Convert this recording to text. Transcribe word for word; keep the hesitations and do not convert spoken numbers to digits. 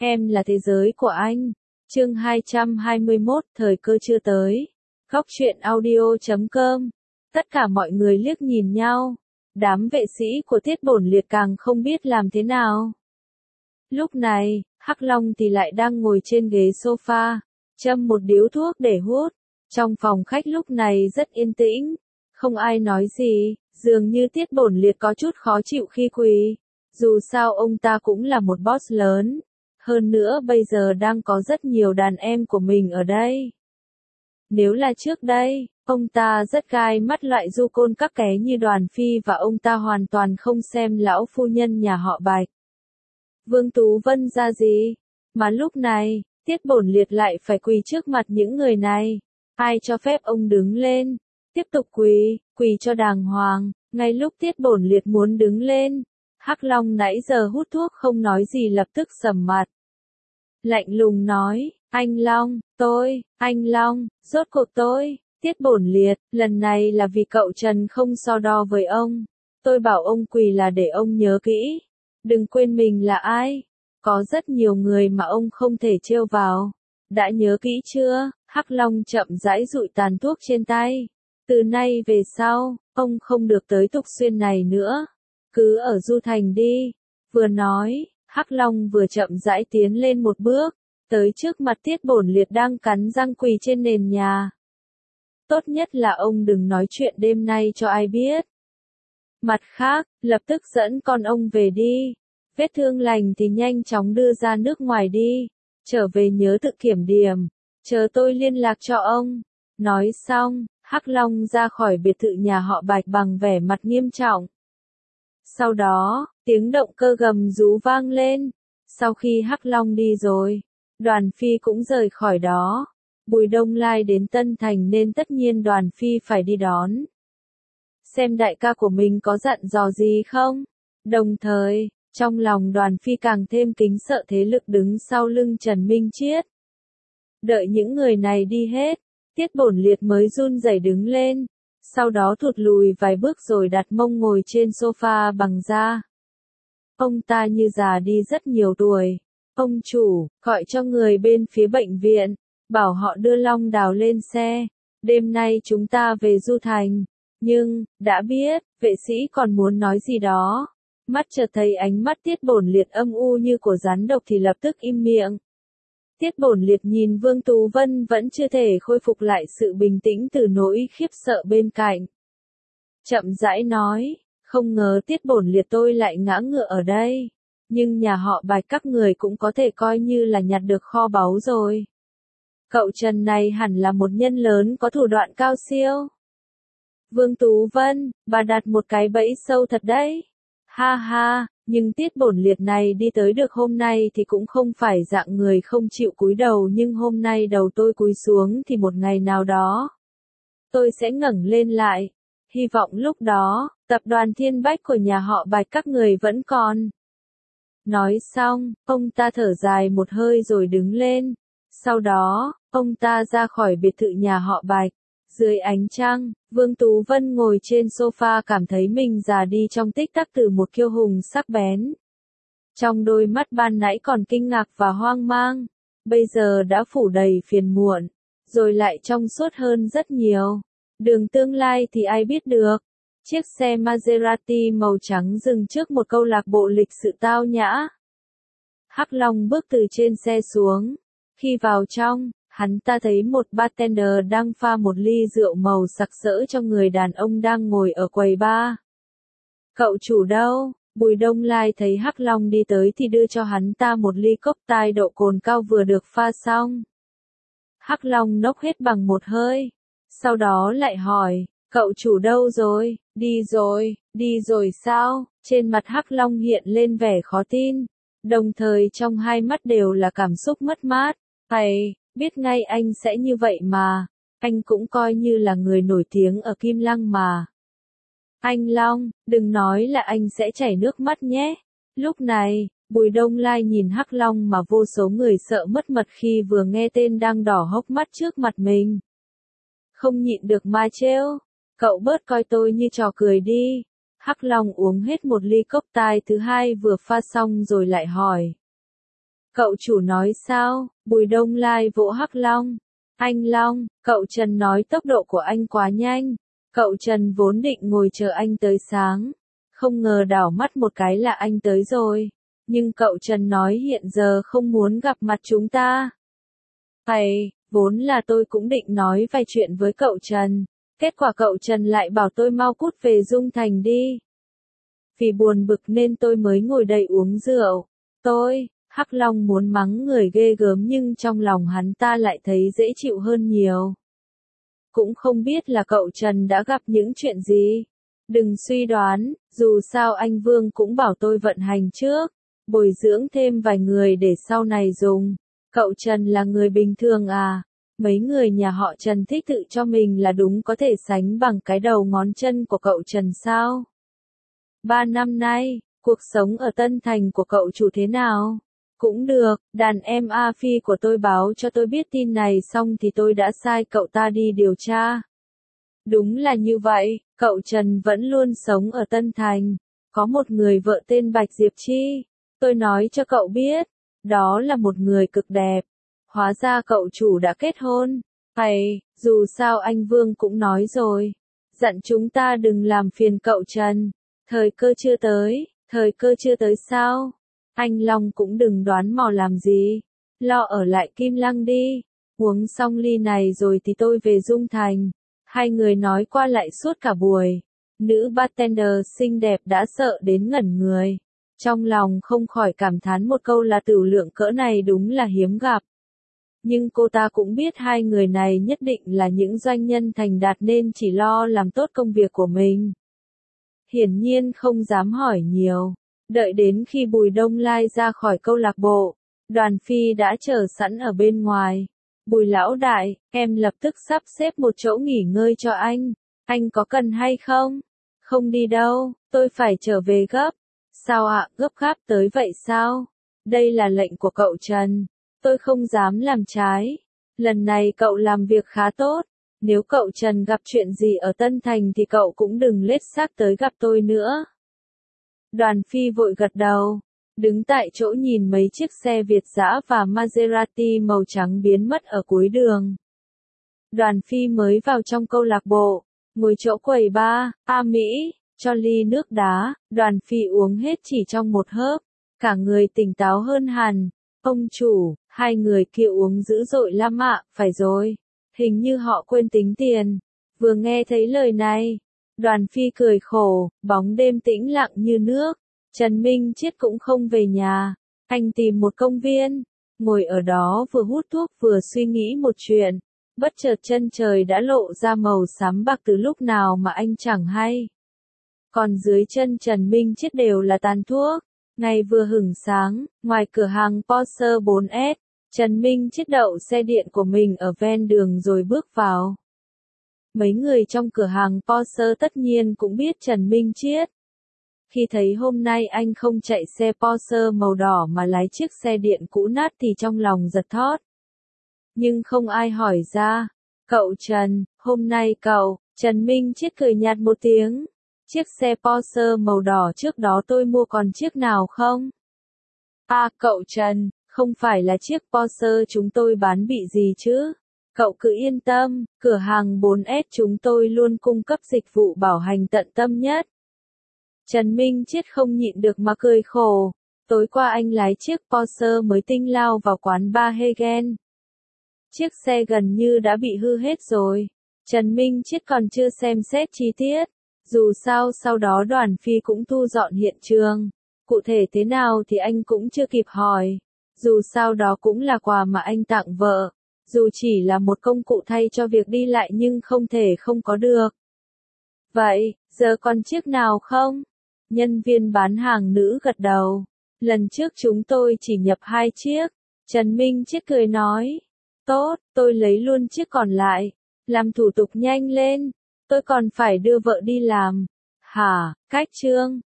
Em là thế giới của anh. Chương hai trăm hai mươi mốt, thời cơ chưa tới. Góc truyện audio chấm com. Tất cả mọi người liếc nhìn nhau. Đám vệ sĩ của Tiết Bổn Liệt càng không biết làm thế nào. Lúc này, Hắc Long thì lại đang ngồi trên ghế sofa, châm một điếu thuốc để hút. Trong phòng khách lúc này rất yên tĩnh, không ai nói gì, dường như Tiết Bổn Liệt có chút khó chịu khi quỳ. Dù sao ông ta cũng là một boss lớn. Hơn nữa bây giờ đang có rất nhiều đàn em của mình ở đây. Nếu là trước đây, ông ta rất gai mắt loại du côn các ké như Đoàn Phi và ông ta hoàn toàn không xem lão phu nhân nhà họ Bạch. Vương Tú Vân ra gì? Mà lúc này, Tiết Bổn Liệt lại phải quỳ trước mặt những người này. Ai cho phép ông đứng lên? Tiếp tục quỳ, quỳ cho đàng hoàng. Ngay lúc Tiết Bổn Liệt muốn đứng lên, Hắc Long nãy giờ hút thuốc không nói gì lập tức sầm mặt. Lạnh lùng nói, anh Long, tôi, anh Long, rốt cuộc tôi, Tiết Bổn Liệt, lần này là vì cậu Trần không so đo với ông. Tôi bảo ông quỳ là để ông nhớ kỹ. Đừng quên mình là ai. Có rất nhiều người mà ông không thể trêu vào. Đã nhớ kỹ chưa? Hắc Long chậm rãi dụi tàn thuốc trên tay. Từ nay về sau, ông không được tới Tục Xuyên này nữa. Cứ ở Du Thành đi. Vừa nói, Hắc Long vừa chậm rãi tiến lên một bước, tới trước mặt Tiết Bổn Liệt đang cắn răng quỳ trên nền nhà. Tốt nhất là ông đừng nói chuyện đêm nay cho ai biết. Mặt khác, lập tức dẫn con ông về đi. Vết thương lành thì nhanh chóng đưa ra nước ngoài đi. Trở về nhớ tự kiểm điểm. Chờ tôi liên lạc cho ông. Nói xong, Hắc Long ra khỏi biệt thự nhà họ Bạch bằng vẻ mặt nghiêm trọng. Sau đó, tiếng động cơ gầm rú vang lên. Sau khi Hắc Long đi rồi, Đoàn Phi cũng rời khỏi đó. Bùi Đông Lai đến Tân Thành nên tất nhiên Đoàn Phi phải đi đón. Xem đại ca của mình có dặn dò gì không? Đồng thời, trong lòng Đoàn Phi càng thêm kính sợ thế lực đứng sau lưng Trần Minh Chiết. Đợi những người này đi hết, Tiết Bổn Liệt mới run rẩy đứng lên. Sau đó thụt lùi vài bước rồi đặt mông ngồi trên sofa bằng da. Ông ta như già đi rất nhiều tuổi. Ông chủ, gọi cho người bên phía bệnh viện, bảo họ đưa Long Đào lên xe. Đêm nay chúng ta về Du Thành. Nhưng, đã biết, vệ sĩ còn muốn nói gì đó. Mắt chợt thấy ánh mắt Tiết Bổn Liệt âm u như của rắn độc thì lập tức im miệng. Tiết Bổn Liệt nhìn Vương Tú Vân vẫn chưa thể khôi phục lại sự bình tĩnh từ nỗi khiếp sợ bên cạnh. Chậm rãi nói, không ngờ Tiết Bổn Liệt tôi lại ngã ngựa ở đây. Nhưng nhà họ Bạch các người cũng có thể coi như là nhặt được kho báu rồi. Cậu Trần này hẳn là một nhân lớn có thủ đoạn cao siêu. Vương Tú Vân, bà đặt một cái bẫy sâu thật đấy. Ha ha, nhưng Tiết Bổn Liệt này đi tới được hôm nay thì cũng không phải dạng người không chịu cúi đầu, nhưng hôm nay đầu tôi cúi xuống thì một ngày nào đó tôi sẽ ngẩng lên lại. Hy vọng lúc đó, tập đoàn Thiên Bách của nhà họ Bạch các người vẫn còn. Nói xong, ông ta thở dài một hơi rồi đứng lên. Sau đó, ông ta ra khỏi biệt thự nhà họ Bạch. Dưới ánh trăng, Vương Tú Vân ngồi trên sofa cảm thấy mình già đi trong tích tắc từ một kiêu hùng sắc bén. Trong đôi mắt ban nãy còn kinh ngạc và hoang mang, bây giờ đã phủ đầy phiền muộn, rồi lại trong suốt hơn rất nhiều. Đường tương lai thì ai biết được. Chiếc xe Maserati màu trắng dừng trước một câu lạc bộ lịch sự tao nhã. Hắc Long bước từ trên xe xuống. Khi vào trong, hắn ta thấy một bartender đang pha một ly rượu màu sặc sỡ cho người đàn ông đang ngồi ở quầy bar. Cậu chủ đâu? Bùi Đông Lai thấy Hắc Long đi tới thì đưa cho hắn ta một ly cocktail độ cồn cao vừa được pha xong. Hắc Long nốc hết bằng một hơi. Sau đó lại hỏi, cậu chủ đâu rồi? Đi rồi, đi rồi sao? Trên mặt Hắc Long hiện lên vẻ khó tin. Đồng thời trong hai mắt đều là cảm xúc mất mát. Hay, biết ngay anh sẽ như vậy mà. Anh cũng coi như là người nổi tiếng ở Kim Lăng mà. Anh Long, đừng nói là anh sẽ chảy nước mắt nhé. Lúc này, Bùi Đông Lai nhìn Hắc Long mà vô số người sợ mất mật khi vừa nghe tên đang đỏ hốc mắt trước mặt mình. Không nhịn được mà trêu. Cậu bớt coi tôi như trò cười đi. Hắc Long uống hết một ly cocktail thứ hai vừa pha xong rồi lại hỏi. Cậu chủ nói sao? Bùi Đông Lai vỗ Hắc Long. Anh Long, cậu Trần nói tốc độ của anh quá nhanh. Cậu Trần vốn định ngồi chờ anh tới sáng. Không ngờ đảo mắt một cái là anh tới rồi. Nhưng cậu Trần nói hiện giờ không muốn gặp mặt chúng ta. Hay, vốn là tôi cũng định nói vài chuyện với cậu Trần. Kết quả cậu Trần lại bảo tôi mau cút về Dung Thành đi. Vì buồn bực nên tôi mới ngồi đây uống rượu. Tôi, Hắc Long muốn mắng người ghê gớm nhưng trong lòng hắn ta lại thấy dễ chịu hơn nhiều. Cũng không biết là cậu Trần đã gặp những chuyện gì. Đừng suy đoán, dù sao anh Vương cũng bảo tôi vận hành trước, bồi dưỡng thêm vài người để sau này dùng. Cậu Trần là người bình thường à? Mấy người nhà họ Trần thích tự cho mình là đúng có thể sánh bằng cái đầu ngón chân của cậu Trần sao? Ba năm nay, cuộc sống ở Tân Thành của cậu chủ thế nào? Cũng được, đàn em A Phi của tôi báo cho tôi biết tin này xong thì tôi đã sai cậu ta đi điều tra. Đúng là như vậy, cậu Trần vẫn luôn sống ở Tân Thành. Có một người vợ tên Bạch Diệp Chi. Tôi nói cho cậu biết, đó là một người cực đẹp. Hóa ra cậu chủ đã kết hôn. Hay, dù sao anh Vương cũng nói rồi. Dặn chúng ta đừng làm phiền cậu Trần. Thời cơ chưa tới, thời cơ chưa tới sao? Anh Long cũng đừng đoán mò làm gì. Lo ở lại Kim Lăng đi. Uống xong ly này rồi thì tôi về Dung Thành. Hai người nói qua lại suốt cả buổi. Nữ bartender xinh đẹp đã sợ đến ngẩn người. Trong lòng không khỏi cảm thán một câu là tửu lượng cỡ này đúng là hiếm gặp. Nhưng cô ta cũng biết hai người này nhất định là những doanh nhân thành đạt nên chỉ lo làm tốt công việc của mình. Hiển nhiên không dám hỏi nhiều. Đợi đến khi Bùi Đông Lai ra khỏi câu lạc bộ, Đoàn Phi đã chờ sẵn ở bên ngoài. Bùi lão đại, em lập tức sắp xếp một chỗ nghỉ ngơi cho anh. Anh có cần hay không? Không đi đâu, tôi phải trở về gấp. Sao ạ, gấp gáp tới vậy sao? Đây là lệnh của cậu Trần. Tôi không dám làm trái. Lần này cậu làm việc khá tốt. Nếu cậu Trần gặp chuyện gì ở Tân Thành thì cậu cũng đừng lết xác tới gặp tôi nữa. Đoàn Phi vội gật đầu. Đứng tại chỗ nhìn mấy chiếc xe Việt dã và Maserati màu trắng biến mất ở cuối đường. Đoàn Phi mới vào trong câu lạc bộ. Ngồi chỗ quầy bar, A Mỹ, cho ly nước đá. Đoàn Phi uống hết chỉ trong một hớp. Cả người tỉnh táo hơn hẳn. Ông chủ, hai người kia uống dữ dội lắm ạ, phải rồi. Hình như họ quên tính tiền. Vừa nghe thấy lời này, Đoàn Phi cười khổ, bóng đêm tĩnh lặng như nước. Trần Minh Chiết cũng không về nhà. Anh tìm một công viên, ngồi ở đó vừa hút thuốc vừa suy nghĩ một chuyện. Bất chợt chân trời đã lộ ra màu xám bạc từ lúc nào mà anh chẳng hay. Còn dưới chân Trần Minh Chiết đều là tàn thuốc. Ngày vừa hửng sáng, ngoài cửa hàng Porsche bốn S, Trần Minh Chiết đậu xe điện của mình ở ven đường rồi bước vào. Mấy người trong cửa hàng Porsche tất nhiên cũng biết Trần Minh Chiết. Khi thấy hôm nay anh không chạy xe Porsche màu đỏ mà lái chiếc xe điện cũ nát thì trong lòng giật thót. Nhưng không ai hỏi ra. Cậu Trần, hôm nay cậu, Trần Minh Chiết cười nhạt một tiếng. Chiếc xe Porsche màu đỏ trước đó tôi mua còn chiếc nào không? À, cậu Trần, không phải là chiếc Porsche chúng tôi bán bị gì chứ? Cậu cứ yên tâm, cửa hàng bốn S chúng tôi luôn cung cấp dịch vụ bảo hành tận tâm nhất. Trần Minh Chiết không nhịn được mà cười khổ. Tối qua anh lái chiếc Porsche mới tinh lao vào quán bar Hegen. Chiếc xe gần như đã bị hư hết rồi. Trần Minh Chiết còn chưa xem xét chi tiết. Dù sao sau đó Đoàn Phi cũng thu dọn hiện trường. Cụ thể thế nào thì anh cũng chưa kịp hỏi. Dù sao đó cũng là quà mà anh tặng vợ. Dù chỉ là một công cụ thay cho việc đi lại nhưng không thể không có được. Vậy, giờ còn chiếc nào không? Nhân viên bán hàng nữ gật đầu. Lần trước chúng tôi chỉ nhập hai chiếc. Trần Minh Chiết cười nói. Tốt, tôi lấy luôn chiếc còn lại. Làm thủ tục nhanh lên. Tôi còn phải đưa vợ đi làm. Hả, Cách Trương,